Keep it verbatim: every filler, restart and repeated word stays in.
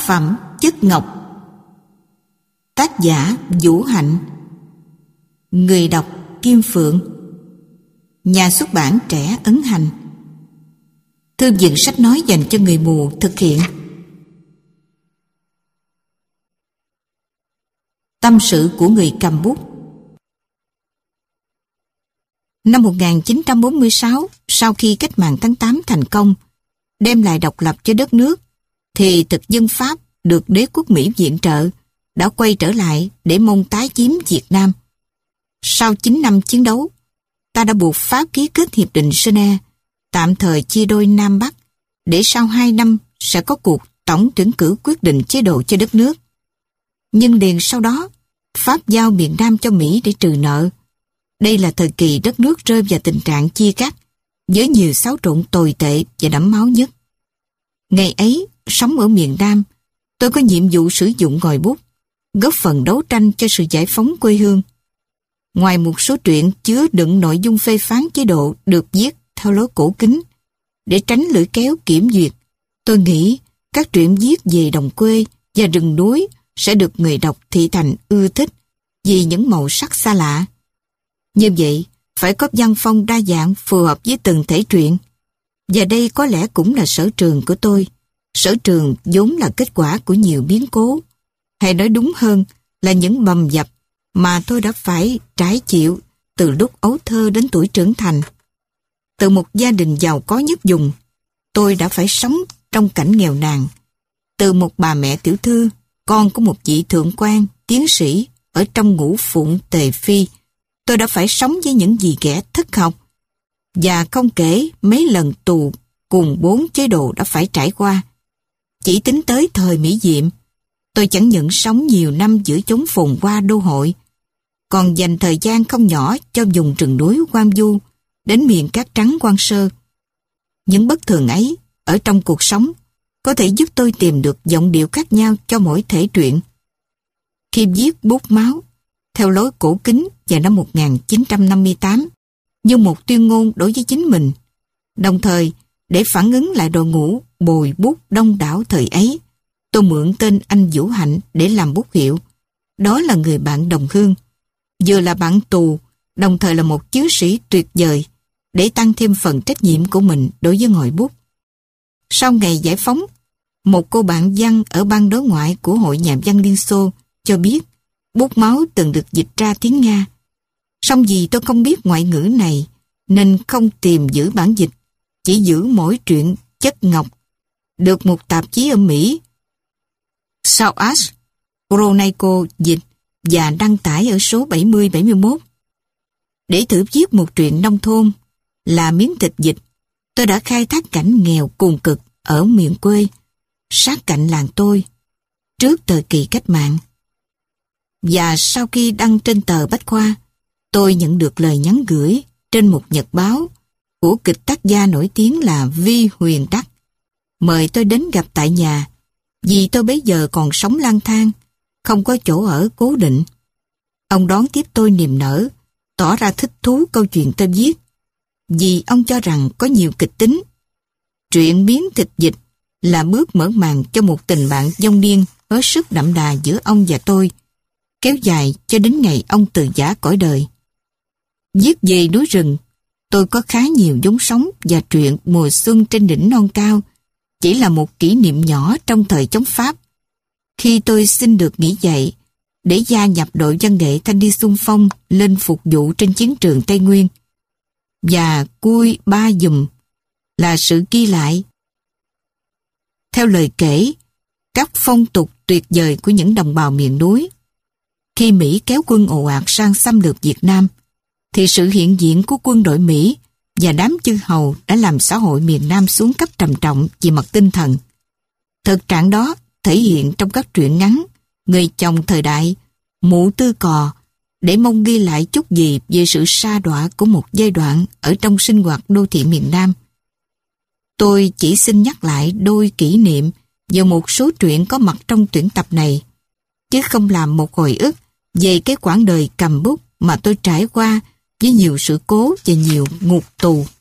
phẩm Chất Ngọc. Tác giả Vũ Hạnh. Người đọc Kim Phượng. Nhà xuất bản Trẻ Ấn Hành. Thư viện sách nói dành cho người mù thực hiện. Tâm sự của người cầm bút. Năm một nghìn chín trăm bốn mươi sáu, sau khi cách mạng tháng tám thành công, đem lại độc lập cho đất nước, thì thực dân Pháp được đế quốc Mỹ viện trợ đã quay trở lại để mong tái chiếm Việt Nam. Sau chín năm chiến đấu, ta đã buộc Pháp ký kết hiệp định Geneva, tạm thời chia đôi Nam Bắc, để sau hai năm sẽ có cuộc tổng tuyển cử quyết định chế độ cho đất nước. Nhưng liền sau đó, Pháp giao miền Nam cho Mỹ để trừ nợ. Đây là thời kỳ đất nước rơi vào tình trạng chia cắt, với nhiều xáo trộn tồi tệ và đẫm máu nhất. Ngày ấy, sống ở miền Nam, tôi có nhiệm vụ sử dụng ngòi bút, góp phần đấu tranh cho sự giải phóng quê hương. Ngoài một số truyện chứa đựng nội dung phê phán chế độ được viết theo lối cổ kính, để tránh lưỡi kéo kiểm duyệt, tôi nghĩ các truyện viết về đồng quê và rừng núi sẽ được người đọc thị thành ưa thích vì những màu sắc xa lạ. Như vậy, phải có văn phong đa dạng phù hợp với từng thể truyện. Và đây có lẽ cũng là sở trường của tôi. Sở trường vốn là kết quả của nhiều biến cố, hay nói đúng hơn là những bầm dập mà tôi đã phải trải chịu từ lúc ấu thơ đến tuổi trưởng thành. Từ một gia đình giàu có nhất vùng, tôi đã phải sống trong cảnh nghèo nàn. Từ một bà mẹ tiểu thư, con của một vị thượng quan, tiến sĩ ở trong ngũ phụng Tề Phi, tôi đã phải sống với những dì ghẻ thất học, và không kể mấy lần tù cùng bốn chế độ đã phải trải qua. Chỉ tính tới thời Mỹ Diệm, tôi chẳng những sống nhiều năm giữa chốn phồn hoa đô hội, còn dành thời gian không nhỏ cho vùng rừng núi Hoang Vu đến miền cát trắng Quan Sơ. Những bất thường ấy ở trong cuộc sống có thể giúp tôi tìm được giọng điệu khác nhau cho mỗi thể truyện. Khi viết Bút Máu theo lối cổ kính vào năm một nghìn chín trăm năm mươi tám như một tuyên ngôn đối với chính mình, đồng thời để phản ứng lại đội ngũ bồi bút đông đảo thời ấy, tôi mượn tên anh Vũ Hạnh để làm bút hiệu. Đó là người bạn đồng hương, vừa là bạn tù, đồng thời là một chiến sĩ tuyệt vời, để tăng thêm phần trách nhiệm của mình đối với ngòi bút. Sau ngày giải phóng, một cô bạn văn ở ban đối ngoại của Hội Nhà văn Liên Xô cho biết Bút Máu từng được dịch ra tiếng Nga. Song vì tôi không biết ngoại ngữ này nên không tìm giữ bản dịch, chỉ giữ mỗi truyện Chất Ngọc, được một tạp chí ở Mỹ, South Chronicle, dịch và đăng tải ở số bảy mươi bảy mươi mốt. Để thử viết một truyện nông thôn là miếng thịt dịch, tôi đã khai thác cảnh nghèo cùng cực ở miền quê, sát cạnh làng tôi, trước thời kỳ cách mạng. Và sau khi đăng trên tờ Bách Khoa, tôi nhận được lời nhắn gửi trên một nhật báo của kịch tác gia nổi tiếng là Vi Huyền Đắc, mời tôi đến gặp tại nhà, vì tôi bấy giờ còn sống lang thang, không có chỗ ở cố định. Ông đón tiếp tôi niềm nở, tỏ ra thích thú câu chuyện tôi viết, vì ông cho rằng có nhiều kịch tính. Truyện Miếng Thịt Dịch là bước mở màn cho một tình bạn vong niên hết sức đậm đà giữa ông và tôi, kéo dài cho đến ngày ông từ giã cõi đời. Viết về núi rừng, tôi có khá nhiều giống sống và truyện Mùa Xuân trên đỉnh non cao chỉ là một kỷ niệm nhỏ trong thời chống Pháp. Khi tôi xin được nghỉ dạy để gia nhập đội văn nghệ thanh niên xung phong lên phục vụ trên chiến trường Tây Nguyên, và Cui Ba Dùm là sự ghi lại theo lời kể các phong tục tuyệt vời của những đồng bào miền núi. Khi Mỹ kéo quân ồ ạt sang xâm lược Việt Nam, thì sự hiện diện của quân đội Mỹ và đám chư hầu đã làm xã hội miền Nam xuống cấp trầm trọng về mặt tinh thần. Thực trạng đó thể hiện trong các truyện ngắn Người chồng thời đại, Mụ Tư Cò, để mong ghi lại chút gì về sự sa đọa của một giai đoạn ở trong sinh hoạt đô thị miền Nam. Tôi chỉ xin nhắc lại đôi kỷ niệm về một số truyện có mặt trong tuyển tập này, chứ không làm một hồi ức về cái quãng đời cầm bút mà tôi trải qua với nhiều sự cố và nhiều ngục tù.